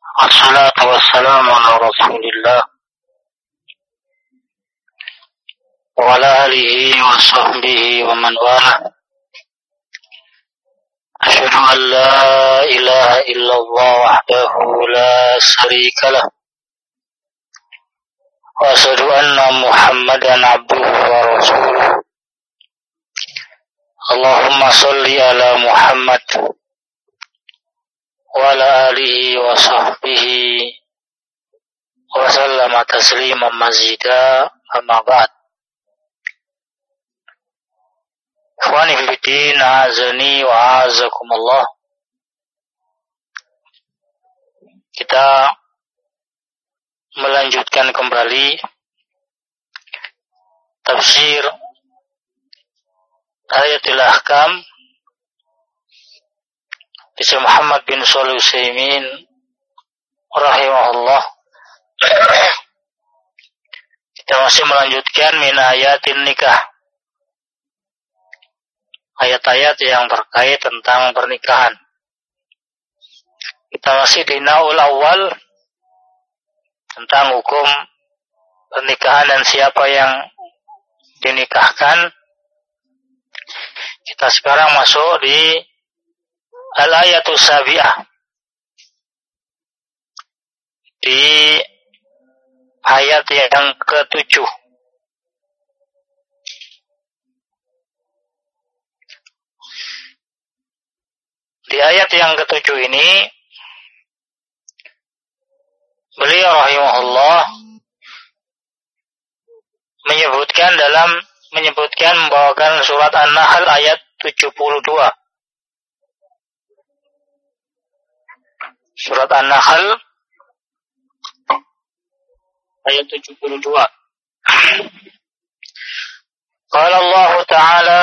Wassalatu wassalamu ala rasulillah wa ala alihi wa sahbihi wa man wala. Asyhadu an la ilaha illallah wahdahu la syarika lah wa asyhadu anna Muhammadan abduhu wa rasuluh. Allahumma shalli ala Muhammad wa ala alihi wa sahbihi wa sallama tasliman mazida, amma ba'd. Ikhwani fiddin, azani wa azakumullah. Kita melanjutkan kembali tafsir Ayatul Ahkam di Syekh Muhammad bin Shalih Al-Utsaimin rahimahullah. Kita masih melanjutkan min ayatin nikah, ayat-ayat yang terkait tentang pernikahan. Kita masih di naul awal tentang hukum pernikahan dan siapa yang dinikahkan. Kita sekarang masuk di al-ayatus sabi'ah, di ayat yang ke-7. Di ayat yang ke-7 ini beliau rahimahullah menyebutkan membawakan surat An-Nahl ayat 72. Surat An-Nahl ayat 72. Qala Allah Ta'ala,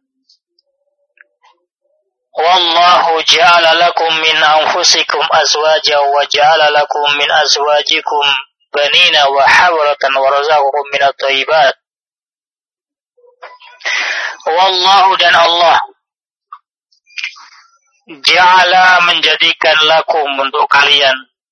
Wallahu ja'ala lakum min anfusikum azwajan wa ja'ala lakum min azwajikum banina wa hawratan wa razaqakum minat thayyibat. Wallahu, dan Allah ja'ala menjadikan lakum untuk kalian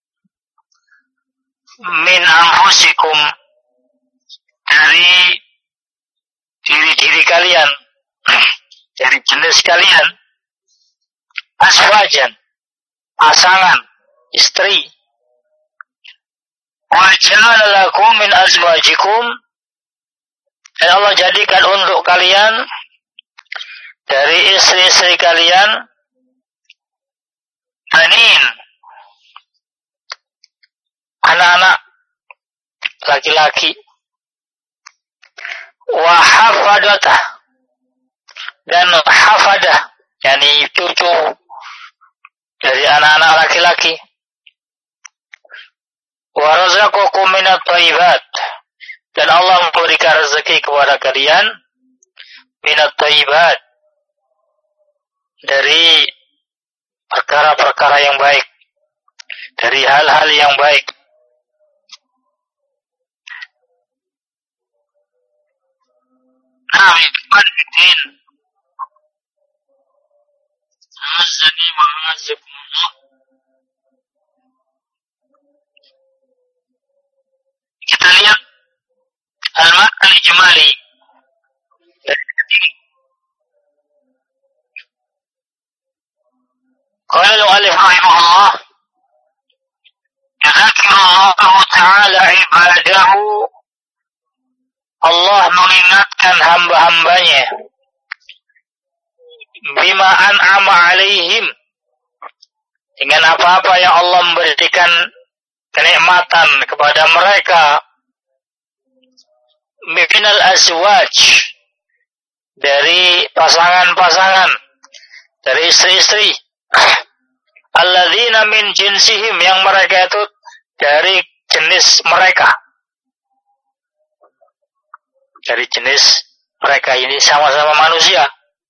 min anfusikum dari diri-diri kalian, dari jenis kalian, azwajan pasangan, istri, wa ja'ala lakum min azwajikum, dan Allah jadikan untuk kalian dari istri-istri kalian banin, anak-anak laki-laki, wa hafadatah, dan hafadah, yakni cucu dari anak-anak laki-laki, wa razaqakum minat thayyibat, dan Allah memberikan rezeki kepada kalian minat thayyibat, dari perkara-perkara yang baik, dari hal-hal yang baik. Amin. Azani ma'azakumullah. Kita lihat al-ma'na al-ijmali. Qala al-mu'allif rahimahullah, Yadhakirullahu ta'ala ibadahu, Allah mengingatkan hamba-hambanya, bima an'ama alaihim, dengan apa-apa yang Allah memberikan kenikmatan kepada mereka, minal azwaj, dari pasangan-pasangan, dari istri-istri, alladzina min jinsihim, yang mereka itu dari jenis mereka, dari jenis mereka ini sama-sama manusia.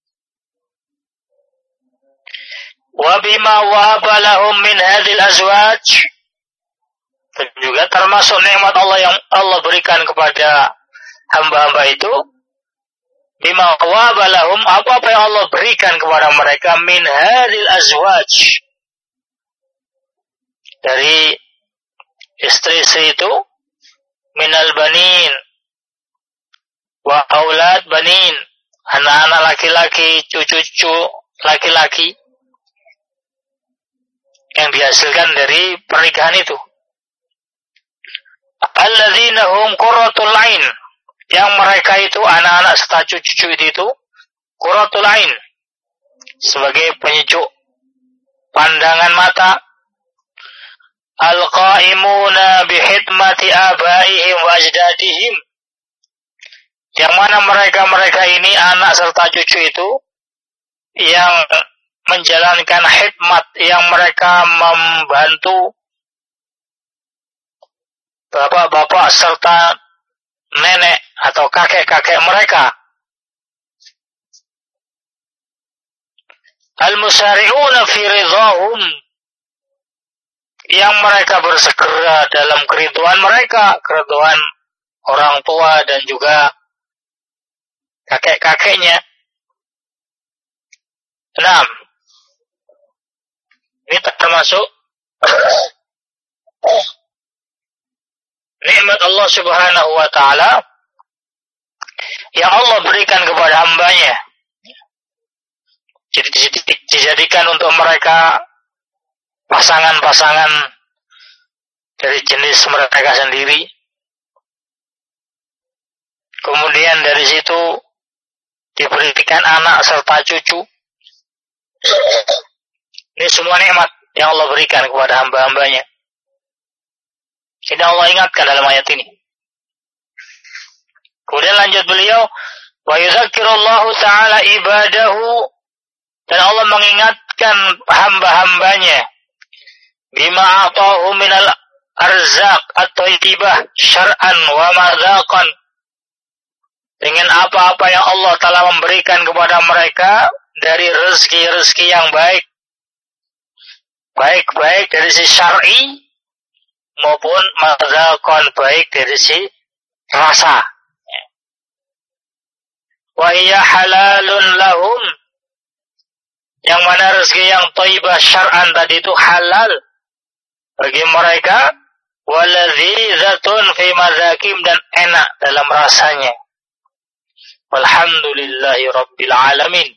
Wa bima wahaba lahum min hadhil azwaj, dan juga termasuk nikmat Allah yang Allah berikan kepada hamba-hamba itu, bima wahaba lahum, apa-apa yang Allah berikan kepada mereka min hadhil azwaj, dari istri-istri itu minal banin wa aulad banin, anak-anak laki-laki, cucu-cucu laki-laki yang dihasilkan dari pernikahan itu. Alladzina hum qurratul ain, yang mereka itu anak-anak serta cucu-cucu itu qurratul ain, sebagai penyejuk pandangan mata. Al-qa'imuna bihidmati abaihim wa ajdadihim, yang mana mereka ini anak serta cucu itu yang menjalankan khidmat, yang mereka membantu bapak-bapak serta nenek atau kakek-kakek mereka. Al-musari'una fi ridhahum, yang mereka bersegera dalam keriduan mereka, keriduan orang tua dan juga kakek-kakeknya. 6. Ini termasuk nikmat Allah Subhanahu wa ta'ala yang Allah berikan kepada hambanya. Jadi dijadikan untuk mereka pasangan-pasangan dari jenis mereka sendiri. Kemudian dari situ diberikan anak serta cucu. Ini semua nikmat yang Allah berikan kepada hamba-hambanya. Ini Allah ingatkan dalam ayat ini. Kemudian lanjut beliau, wa yudzakirullahu ta'ala ibadahu, dan Allah mengingatkan hamba-hambanya bima atahu minal arzaq at-thayyibah syar'an wa madzaqan, dengan apa-apa yang Allah telah memberikan kepada mereka dari rezeki-rezeki yang baik dari sisi syar'i maupun madzaqan, baik dari sisi rasa. Wa hiya halalun lahum, yang mana rezeki yang thayyibah syar'an tadi itu halal bagi mereka, waladzizatun fi madzakim, dan enak dalam rasanya. Walhamdulillahi rabbil alamin.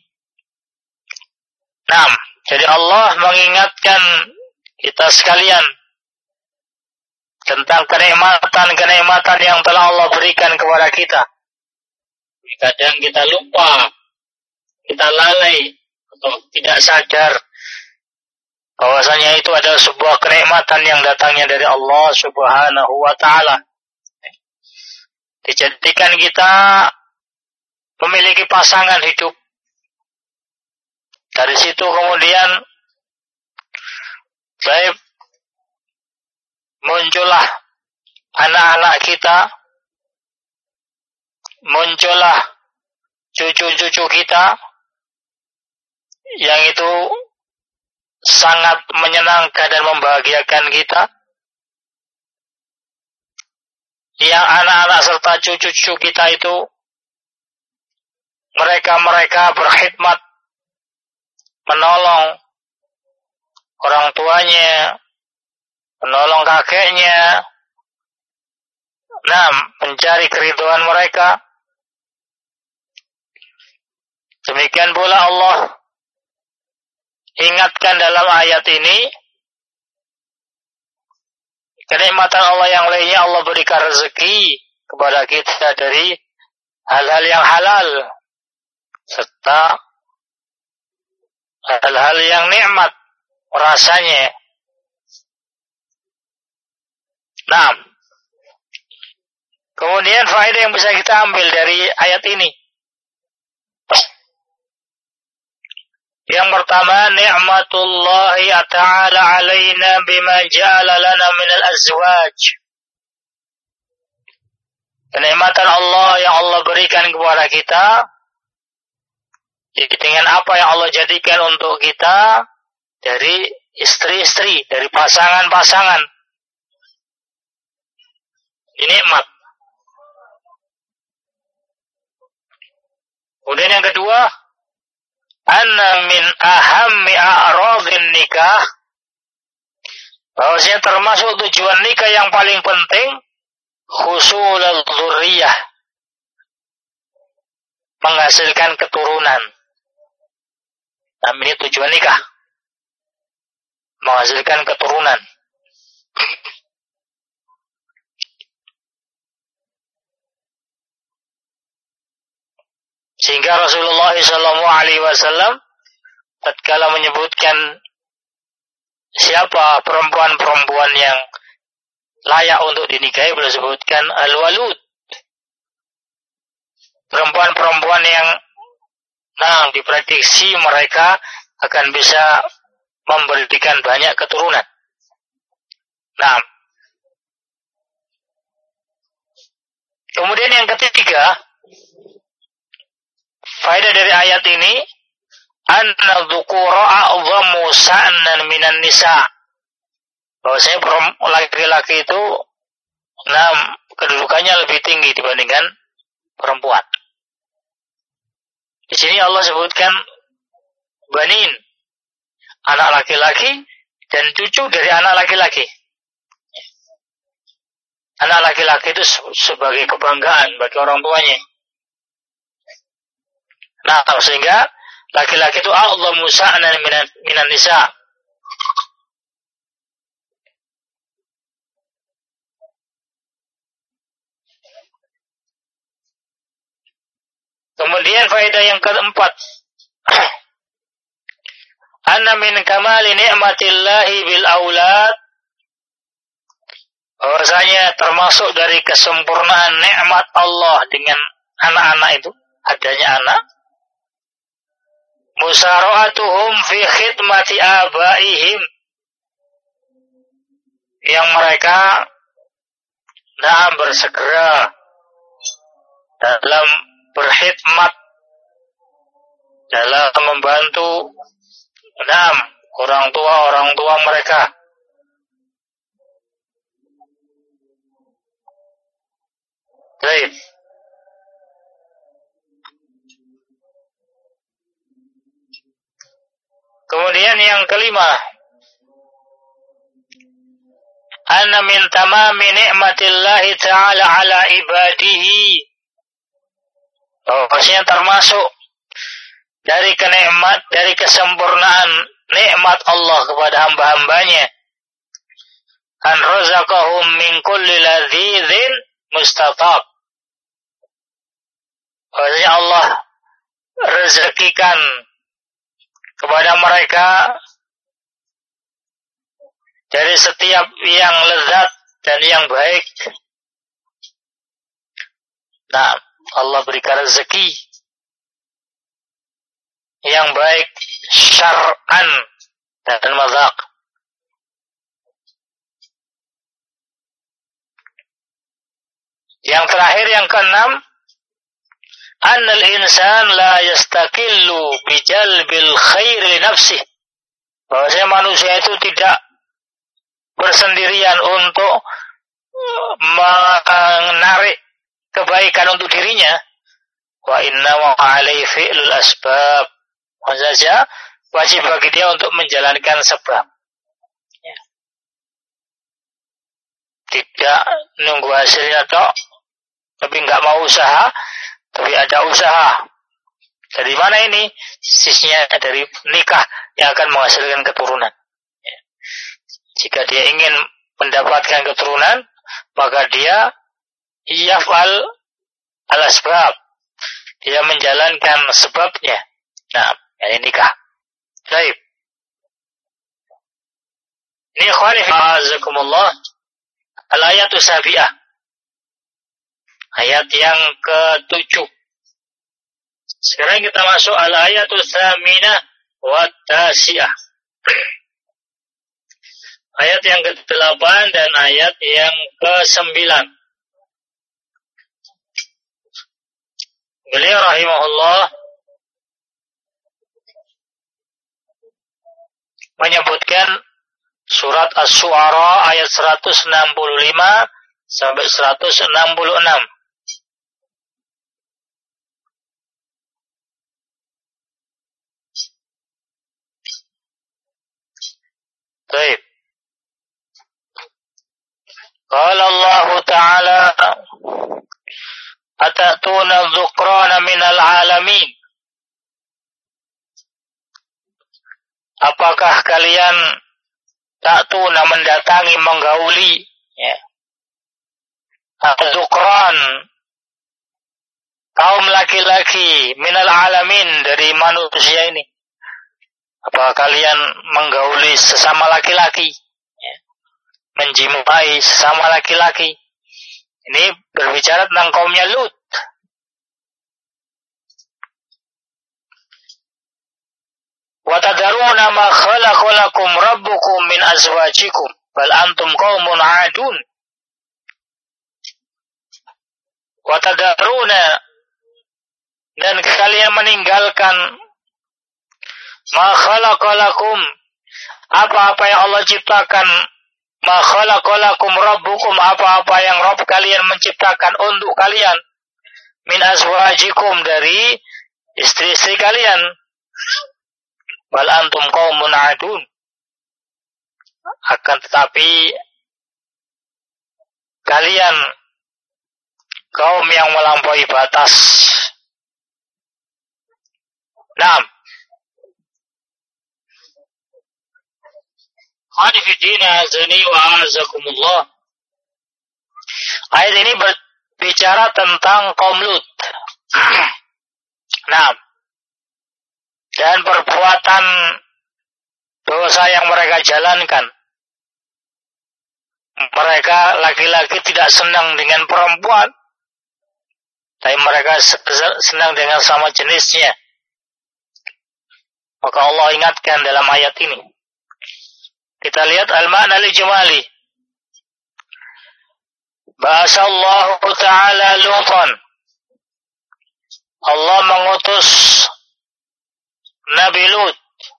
Nah, jadi Allah mengingatkan kita sekalian tentang kenikmatan-kenikmatan yang telah Allah berikan kepada kita. Kadang kita lupa, kita lalai atau tidak sadar bahwasanya itu adalah sebuah kenikmatan yang datangnya dari Allah Subhanahu wa ta'ala. Dijadikan kita memiliki pasangan hidup. Dari situ kemudian baik muncullah anak-anak kita, muncullah cucu-cucu kita, yang itu sangat menyenangkan dan membahagiakan kita. Yang anak-anak serta cucu-cucu kita itu mereka berkhidmat, menolong orang tuanya, menolong kakeknya, mencari keridhaan mereka. Demikian pula Allah ingatkan dalam ayat ini kenikmatan Allah yang lainnya. Allah berikan rezeki kepada kita dari hal-hal yang halal serta hal-hal yang nikmat rasanya. Kemudian faedah yang bisa kita ambil dari ayat ini. Yang pertama, ni'matullahi ta'ala alaina bima ja'ala lana minal azwaj. Kenikmatan Allah yang Allah berikan kepada kita dengan apa yang Allah jadikan untuk kita dari istri-istri, dari pasangan-pasangan. Ini nikmat. Kemudian yang kedua, anna min ahammi a'radhin nikah, Bahwasanya termasuk tujuan nikah yang paling penting husulul dzurriyyah, menghasilkan keturunan. Nah, ini tujuan nikah, menghasilkan keturunan. Sehingga Rasulullah SAW tatkala menyebutkan siapa perempuan-perempuan yang layak untuk dinikahi, beliau sebutkan al-walud, perempuan-perempuan yang diprediksi mereka akan bisa memberikan banyak keturunan. Nah, kemudian yang ketiga, faedah dari ayat ini, anna dzukura a'dhamu sa'nan minan nisa. Bahwasanya laki-laki itu kedudukannya lebih tinggi dibandingkan perempuan. Di sini Allah sebutkan banin, anak laki-laki, dan cucu dari anak laki-laki. Anak laki-laki itu sebagai kebanggaan bagi orang tuanya. Nah, sehingga laki-laki itu a'dhamu sa'nan minan nisa. Kemudian faedah yang keempat, anna min kamali ni'matillahi bil aulad, bahwasanya termasuk dari kesempurnaan nikmat Allah dengan anak-anak itu, adanya anak, musara'atuhum fi khidmati abaihim, yang mereka bersegera dalam berkhidmat, dalam membantu orang tua mereka. Baik. Kemudian yang kelima, anna min tamami ni'matillahi ta'ala ala ibadihi, bahwasanya termasuk dari kesempurnaan nikmat Allah kepada hamba-hambanya, an razaqahum min kulli ladzizin mustatab, bahwasanya Allah rezekikan kepada mereka dari setiap yang lezat dan yang baik. Nah, Allah berikan rezeki yang baik syar'an dan mazhaq. Yang terakhir, yang keenam, annal insan la yastakillu bijalbil khair li nafsih, bahwasanya manusia itu tidak bersendirian untuk menarik kebaikan untuk dirinya. Wa inna wa alaihi fi'lul asbab, maksudnya wajib bagi dia untuk menjalankan sebab, ya. Tidak nunggu hasilnya toh, tapi nggak mau usaha, tapi ada usaha. Dari mana ini? Sisinya dari nikah yang akan menghasilkan keturunan. Jika dia ingin mendapatkan keturunan, maka dia yaf'al al-asbab, dia menjalankan sebabnya. Nah, ini nikah. Baik. Ini ikhwani fillah, al-ayatu sabi'ah, ayat yang ke-7. Sekarang kita masuk al-ayatu tsaminah wa tasi'ah, ayat yang ke-8 dan ayat yang ke-9. Beliau rahimahullah menyebutkan surat Asy-Syu'ara ayat 165 sampai 166. Baik. Qala Allah Ta'ala atatuna dzukrana minal alamin. Apakah kalian ta'tuna mendatangi, menggauli ya, dzukran, kaum laki-laki minal alamin, dari manusia ini. Apakah kalian menggauli sesama laki-laki ya, menjimai sesama laki-laki? Ini berbicara tentang kaumnya Lut. Wa tadaruna ma khalaqalakum rabbukum min azwajikum bal antum qaumun 'adun. Wa tadaruna, dan kalian meninggalkan ma khalaqalakum, apa-apa yang Allah ciptakan, ma khalaqalakum rabbukum, apa-apa yang Rabb kalian menciptakan untuk kalian, min azwajikum, dari istri-istri kalian, bal antum qaumun 'adun, akan tetapi kalian kaum yang melampaui batas. Naam. Khadifidina azani wa azakumullah. Ayat ini berbicara tentang kaum Lut. Naam. Dan perbuatan dosa yang mereka jalankan. Mereka laki-laki tidak senang dengan perempuan, tapi mereka senang dengan sama jenisnya. Maka Allah ingatkan dalam ayat ini. Kita lihat al-ma'na al-ijmali. Bahasa Allah Ta'ala Lutan. Allah mengutus Nabi Lut.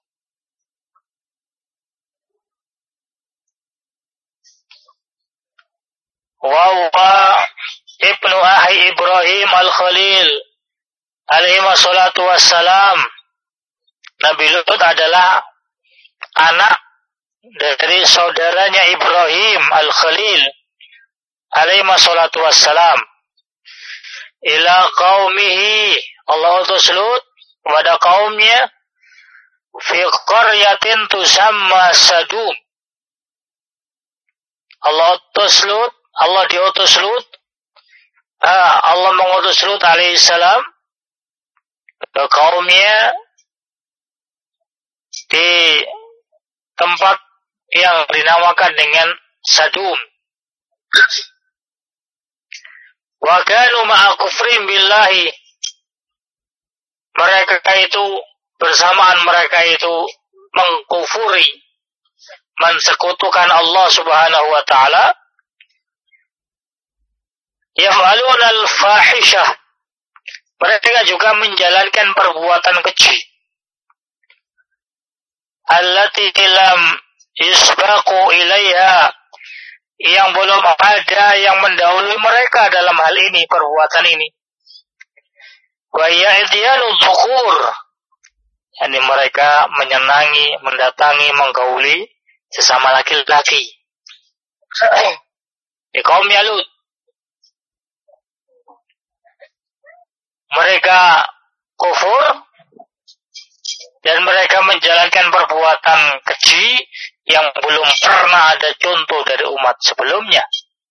Wa huwa ibnu ahi Ibrahim al-Khalil alaihi wassalatu wassalam. Nabi Lut adalah anak dari saudaranya Ibrahim al-Khalil alaihi wassalatu wassalam. Ila qaumihi, Allah utus Lut kepada kaumnya, fi qaryatin tusamma Sadum. Allah diutus Lut, Allah mengutus Lut alaihissalam ke kaumnya di tempat yang dinamakan dengan Sadum. Wa kanu ma'a kufrim billahi, mereka itu bersamaan mereka itu mengkufuri, mensekutukan Allah Subhanahu wa taala. Yaf'aluna al-fahishah, mereka juga menjalankan perbuatan keji. Allati lam yusbaqu ilaiha, yang belum ada yang mendahului mereka dalam hal ini, perbuatan ini. Wa ya'diyanu dhukur, yakni mereka menyenangi, mendatangi, menggauli sesama laki-laki. Di kaum Lut, mereka kufur dan mereka menjalankan perbuatan keji yang belum pernah ada contoh dari umat sebelumnya.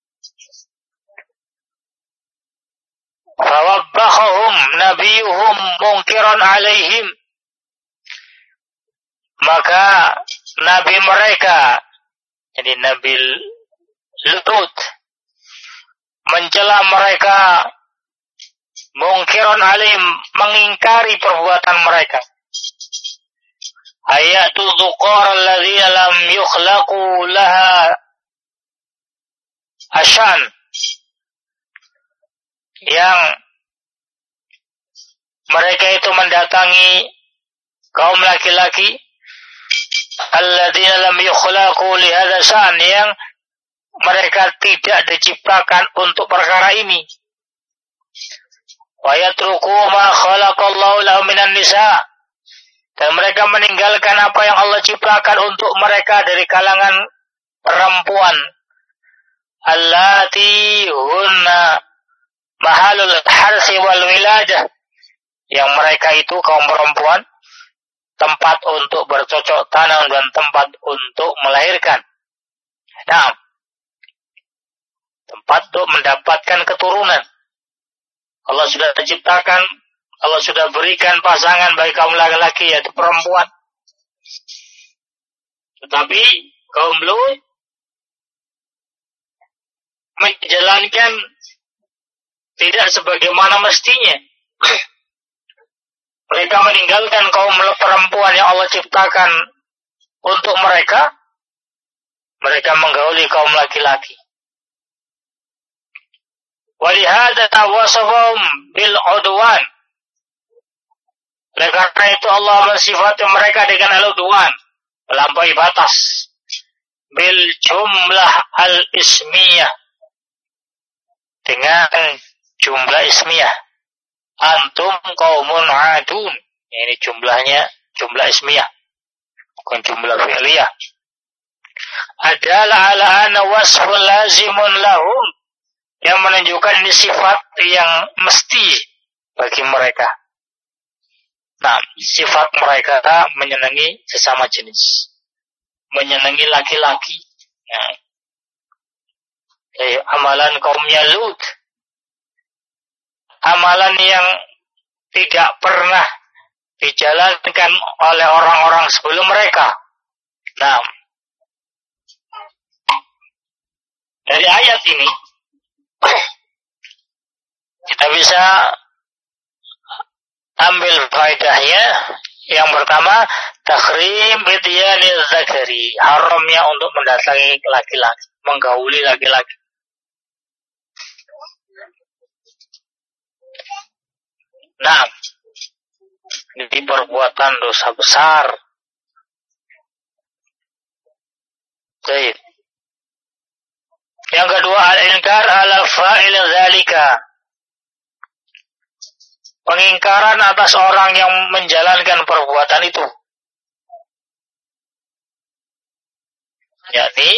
Fawabbahum nabiyuhum munkiran alaihim, maka nabi mereka, jadi Nabi Lut, mencela mereka, munkiran alaihim, mengingkari perbuatan mereka. Ayatu dzukar alladzi lam yukhlaqu laha asyan, yang mereka itu mendatangi kaum laki-laki, alladzina lam yukhlaqu li hadza syan, yang mereka tidak diciptakan untuk perkara ini. Wa yatruku ma khalaqallahu lahum minan nisa, dan mereka meninggalkan apa yang Allah ciptakan untuk mereka dari kalangan perempuan. allati hunna mahalul harsi wal wiladah, yang mereka itu kaum perempuan tempat untuk bercocok tanam dan tempat untuk melahirkan. Nah, tempat untuk mendapatkan keturunan. Allah sudah ciptakan, Allah sudah berikan pasangan bagi kaum laki-laki, yaitu perempuan. Tetapi kaum Lut menjalankan tidak sebagaimana mestinya. Mereka meninggalkan kaum perempuan yang Allah ciptakan untuk mereka. Mereka menggauli kaum laki-laki. Walihada wasafahum bil udwan. Oleh karena itu Allah mensifati mereka dengan al-udwan, melampaui batas. Bil jumlah al-ismiyah, dengan jumlah ismiyah. Antum qaumun adun. Ini jumlahnya jumlah ismiyah, bukan jumlah fi'liyah. Adalah ala anna wasfun lazimun lahum, yang menunjukkan ini sifat yang mesti bagi mereka. Nah, sifat mereka menyenangi sesama jenis, menyenangi laki-laki. Nah, amalan kaumnya Lut, amalan yang tidak pernah dijalankan oleh orang-orang sebelum mereka. Nah, dari ayat ini kita bisa ambil faedahnya. Yang pertama, takhrim ityanil zakari, haramnya untuk mendatangi laki-laki, menggauli laki-laki. Nah, ini perbuatan dosa besar. Baik. Yang kedua, al-inkar ala fa'il dzalika, pengingkaran atas orang yang menjalankan perbuatan itu, yakni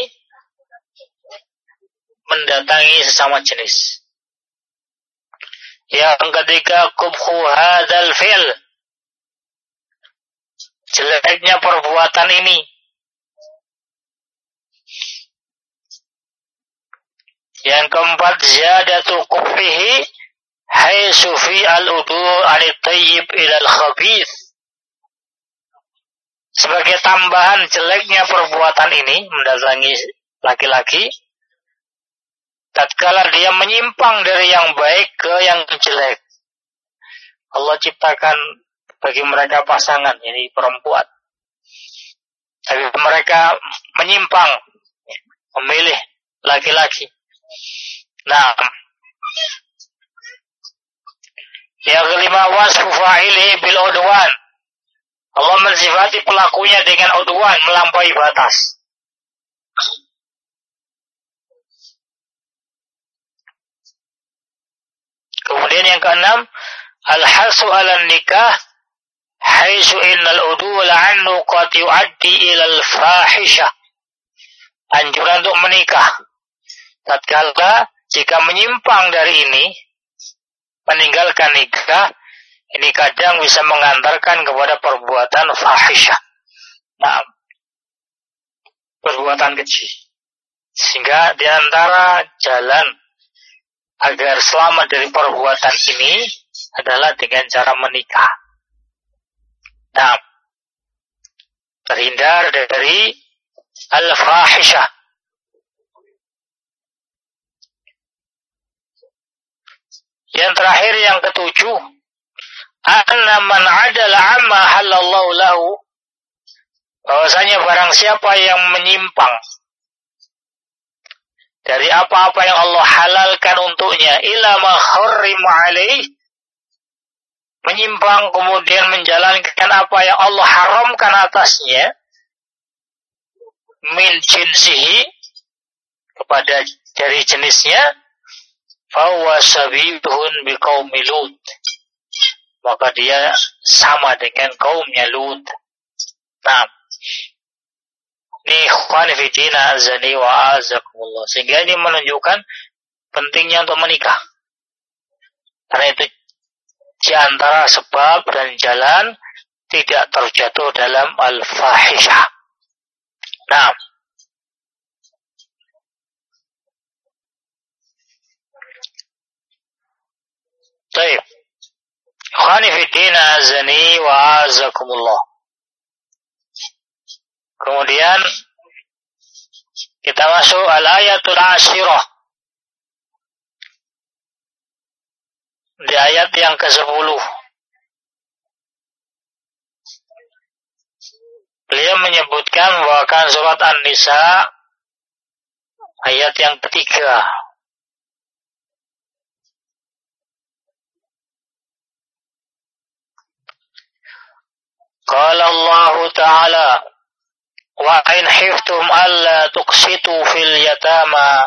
mendatangi sesama jenis. Yang ketiga, qubhu hadzal fi'l, jeleknya perbuatan ini. Yang keempat, ziyadatu qubhihi haitsu fi al-udu' al-tayyib ila al-khabith, sebagai tambahan jeleknya perbuatan ini, mendatangi laki-laki, tatkala dia menyimpang dari yang baik ke yang jelek. Allah ciptakan bagi mereka pasangan, ini perempuan, tapi mereka menyimpang, memilih laki-laki. Nah, yang kelima, wasfu fa'ilihi bil udwan, Allah mensifati pelakunya dengan udwan, melampaui batas. Kemudian yang keenam, al-hasu 'ala nikah haitsu innal udula anhu qad yu'addi ila al-fahishah, anjuran untuk menikah. Tatkala jika menyimpang dari ini, meninggalkan nikah, ini kadang bisa mengantarkan kepada perbuatan fahisyah. Nah, perbuatan keji. Sehingga di antara jalan agar selamat dari perbuatan ini adalah dengan cara menikah. Nah, terhindar dari al-fahisyah. Yang terakhir, yang ketujuh, anna man 'adala 'amma halallahu lahu, bahwasanya barang siapa yang menyimpang dari apa-apa yang Allah halalkan untuknya, ila ma harrama 'alaihi, menyimpang kemudian menjalankan apa yang Allah haramkan atasnya, min jinsihi, kepada dari jenisnya, fahuwa sabihun biqaumi Lut, maka dia sama dengan kaumnya Lut. Nah, Ikhwan fillah azani wa azakumullah. Sehingga ini menunjukkan pentingnya untuk menikah. Karena itu di antara sebab dan jalan tidak terjatuh dalam al-fahisyah. Nah, baik. Ikhwani fiddina azani wa azakumullah. Kemudian kita masuk al-ayatul asyirah. Di ayat yang ke-10. Beliau menyebutkan bahwa surat An-Nisa ayat yang ketiga. Qala Allah Ta'ala wa in khiftum alla tuqsitu fil yatama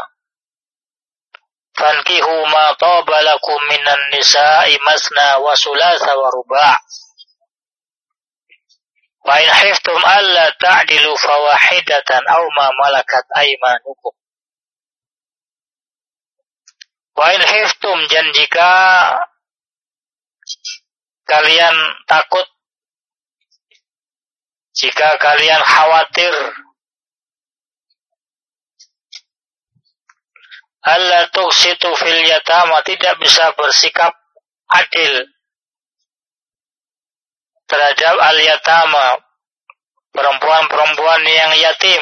fankihu ma taba lakum minan nisa'i masna wa sulatha wa ruba'. Wa in khiftum alla ta'dilu fawahidatan aw ma malakat aymanukum. Wa in khiftum, dan jika kalian takut, jika kalian khawatir, alla tuqsitu fil yatama, tidak bisa bersikap adil terhadap al-yatama, perempuan-perempuan yang yatim.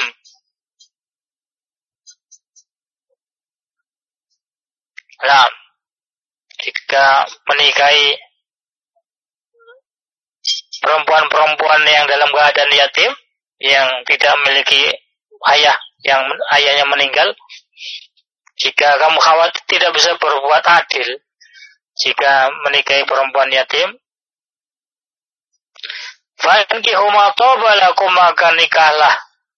Nah, jika menikahi perempuan-perempuan yang dalam keadaan yatim, yang tidak memiliki ayah, yang ayahnya meninggal, jika kamu khawatir tidak bisa berbuat adil jika menikahi perempuan yatim, fankihu ma taba lakum, maka nikahlah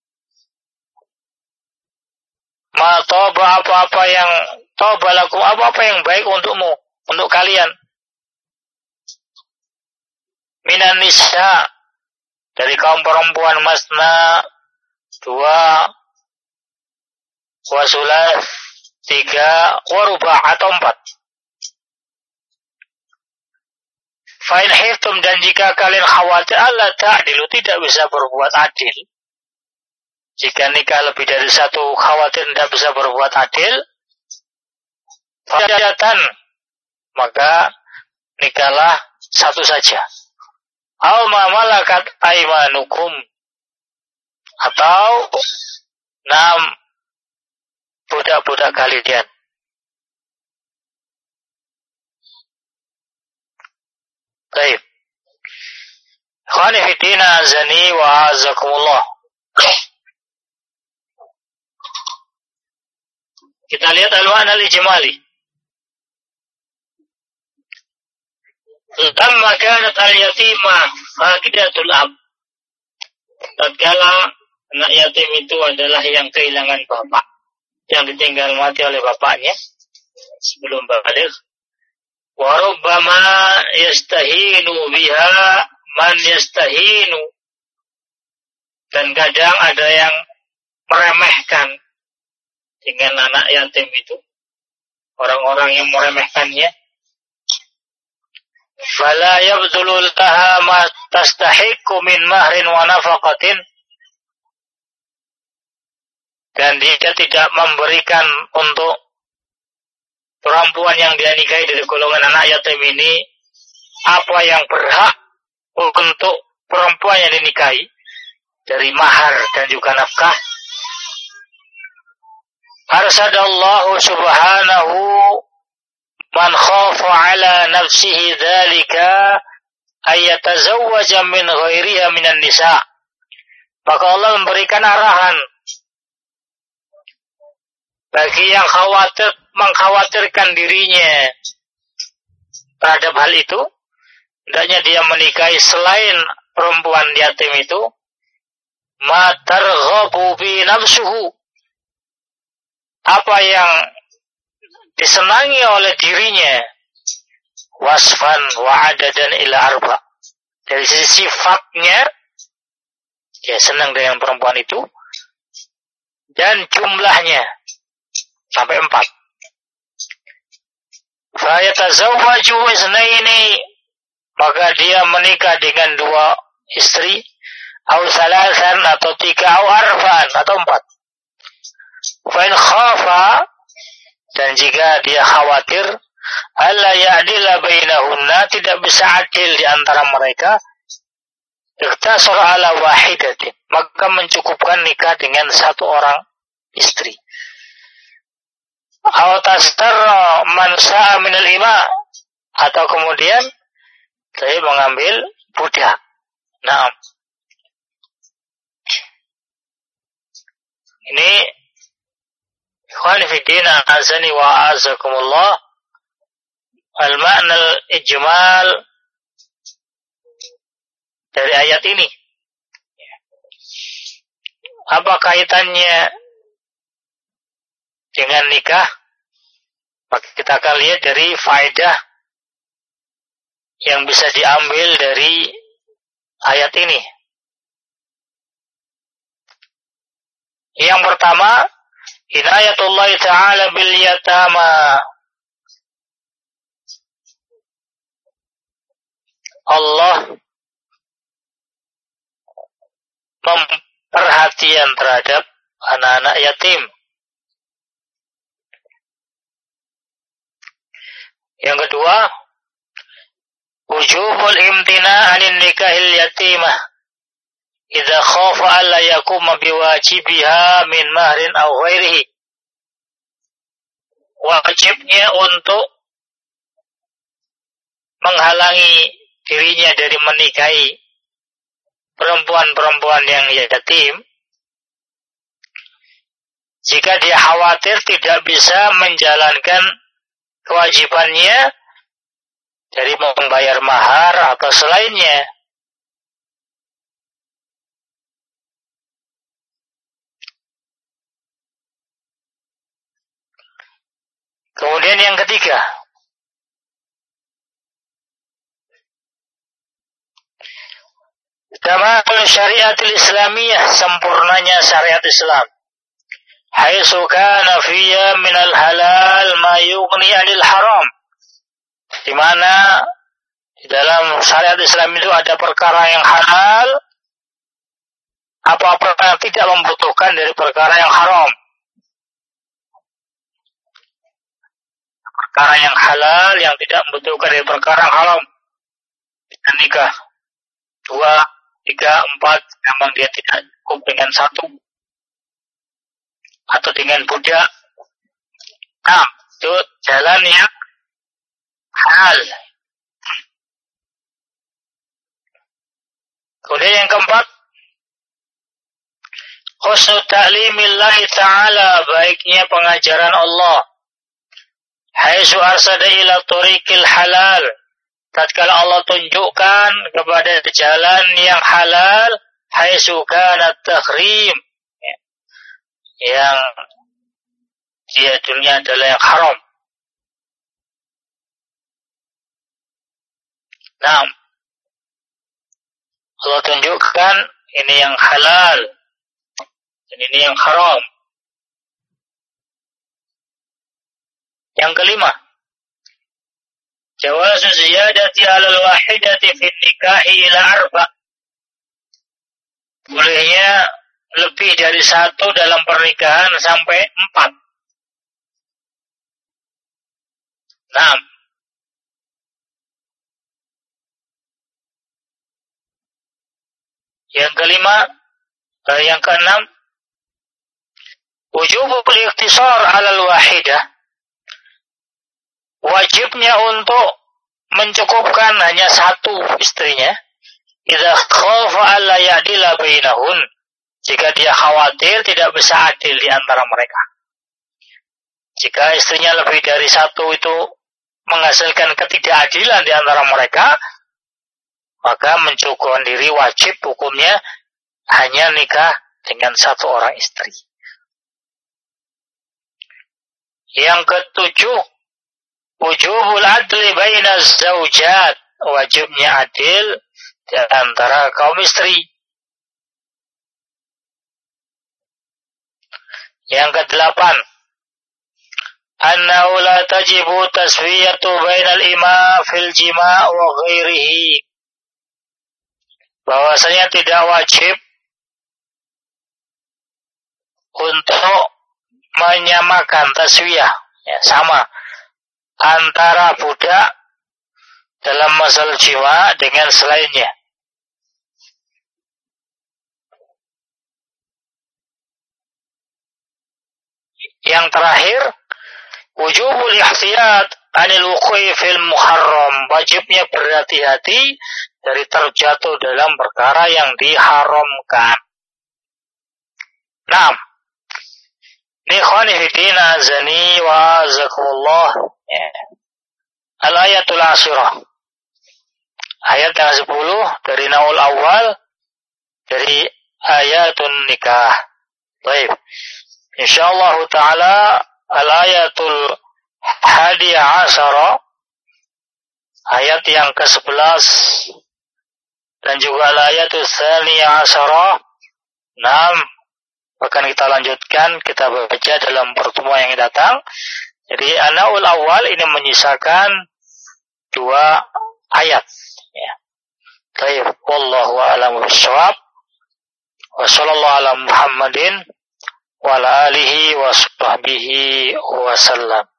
ma taba, apa-apa yang taba lakum, apa-apa yang baik untukmu, untuk kalian, minan nisa, dari kaum perempuan, masna 2, wa sulath 3, wa ruba' atau 4. Fa in khiftum, dan jika kalian khawatir alla ta'dilu, tidak bisa berbuat adil, jika nikah lebih dari satu, khawatir tidak bisa berbuat adil, fawahidatan, maka nikahlah satu saja. Aw ma malakat aymanukum, atau 6 budak-budak kalian. Baik. Ikhwani fiddina azani wa azakumullah. Kita lihat al-ma'na al-ijmali. Lamma kanat al-yatimah faqidatul ab. Tatkala anak yatim itu adalah yang kehilangan bapak, yang ditinggal mati oleh bapaknya sebelum baligh. Wa rubbama yastahinu biha man yastahinu, dan kadang ada yang meremehkan dengan anak yatim itu, orang-orang yang meremehkannya. Fala yabdulu laha ma tastahiqu min mahrin wa nafaqatin, dan dia tidak memberikan untuk perempuan yang dia nikahi dari golongan anak yatim ini apa yang berhak untuk perempuan yang dinikahi dari mahar dan juga nafkah. Arsadallahu subhanahu man khafa ala nafsihi dzalika ayatazawwaja min ghairiha minan nisa. Maka Allah memberikan arahan bagi yang mengkhawatirkan dirinya terhadap hal itu, hendaknya dia menikahi selain perempuan yatim itu, ma targhabu bi nafsuhu, apa yang disenangi oleh dirinya, wasfan wa adadan ila arba, dari sisi sifatnya dia senang dengan perempuan itu, dan jumlahnya sampai 4. Fa yatazawwaju isnaini, maka dia menikah dengan 2 istri, au salasan atau 3, au arba'an atau 4. Fa in khafa, dan jika dia khawatir alla ya'dila bainahunna, tidak bisa adil di antara mereka, iktasar ala wahidatin, maka mencukupkan nikah dengan 1 orang istri. Aw tastar man sa'a minal ima, atau kemudian saya mengambil budak. Nah, ini ikhwan fillah azani wa azakumullah, al-ma'na al-ijmal dari ayat ini. Apa kaitannya dengan nikah? Maka kita akan lihat dari faedah yang bisa diambil dari ayat ini. Yang pertama, inayatullah ta'ala bil yatama. Allah memperhatian terhadap anak-anak yatim. Yang kedua, wujubul imtina' 'anil nikahil yatimah idza khafa alla yakuma biwajibiha min mahrin aw ghairihi. Wajibnya untuk menghalangi dirinya dari menikahi perempuan-perempuan yang yatim jika dia khawatir tidak bisa menjalankan kewajibannya dari membayar mahar atau selainnya. Kemudian yang ketiga, kamal syariatul islamiyah, sempurnanya syariat Islam. Haitsu kana fiyya minal halal ma yughni 'anil haram. Di mana di dalam syariat Islam itu ada perkara yang halal, apa-apa yang tidak membutuhkan dari perkara yang haram. Perkara yang halal yang tidak membutuhkan dari perkara yang haram. Dengan nikah 2, 3, 4, memang dia tidak cukup dengan 1 atau dengan budak. Nah, itu jalan yang halal. Kemudian yang keempat, husnu ta'limillahi ta'ala, baiknya pengajaran Allah. Haitsu arsada ila tariqil halal, tatkala Allah tunjukkan kepada jalan yang halal, haitsu kana tahrim, yang dia dunia adalah yang haram. Nah, Allah tunjukkan ini yang halal dan ini yang haram. Yang kelima, jawazu ziyadati 'alal wahidati fi nikahi ila 4. Bolehnya lebih dari 1 dalam pernikahan sampai 4. Nah, yang kelima, yang keenam, wujubul ikhtisar 'alal wahidah, wajibnya untuk mencukupkan hanya 1 istrinya. Idza khafa alla ya'dila bainahun, jika dia khawatir tidak bisa adil di antara mereka. Jika istrinya lebih dari 1 itu menghasilkan ketidakadilan di antara mereka, maka mencukupkan diri wajib hukumnya hanya nikah dengan 1 orang istri. Yang ketujuh, wujubul adli baina zaujat, wajibnya adil di antara kaum istri. Yang kedelapan, annahu la tajibu taswiyatu bainal ima fil jima' wa ghairihi. Bahwasanya tidak wajib untuk menyamakan taswiyah, ya, sama antara budak dalam masalah jima dengan selainnya. Yang terakhir, wujubul ihtiyat anil wuqu'i fil muharram, wajibnya berhati-hati dari terjatuh dalam perkara yang diharamkan. Naam. Ikhwani fiddin azani wa azakumullah. Al-ayatul asyirah. Ayat yang 10 dari Naul Awal dari ayatun nikah. Baik. Insyaallah taala al-ayatul hadiyah asyara, ayat yang ke-11 dan juga al-ayatul tsaniyah asyara. Naam, akan kita lanjutkan, kita baca dalam pertemuan yang datang. Jadi An-Naul Awal ini menyisakan 2 ayat, ya. Baik, wallahu a'lam bishawab. Wa sallallahu ala Muhammadin wa ala alihi wa sahbihi wa sallam.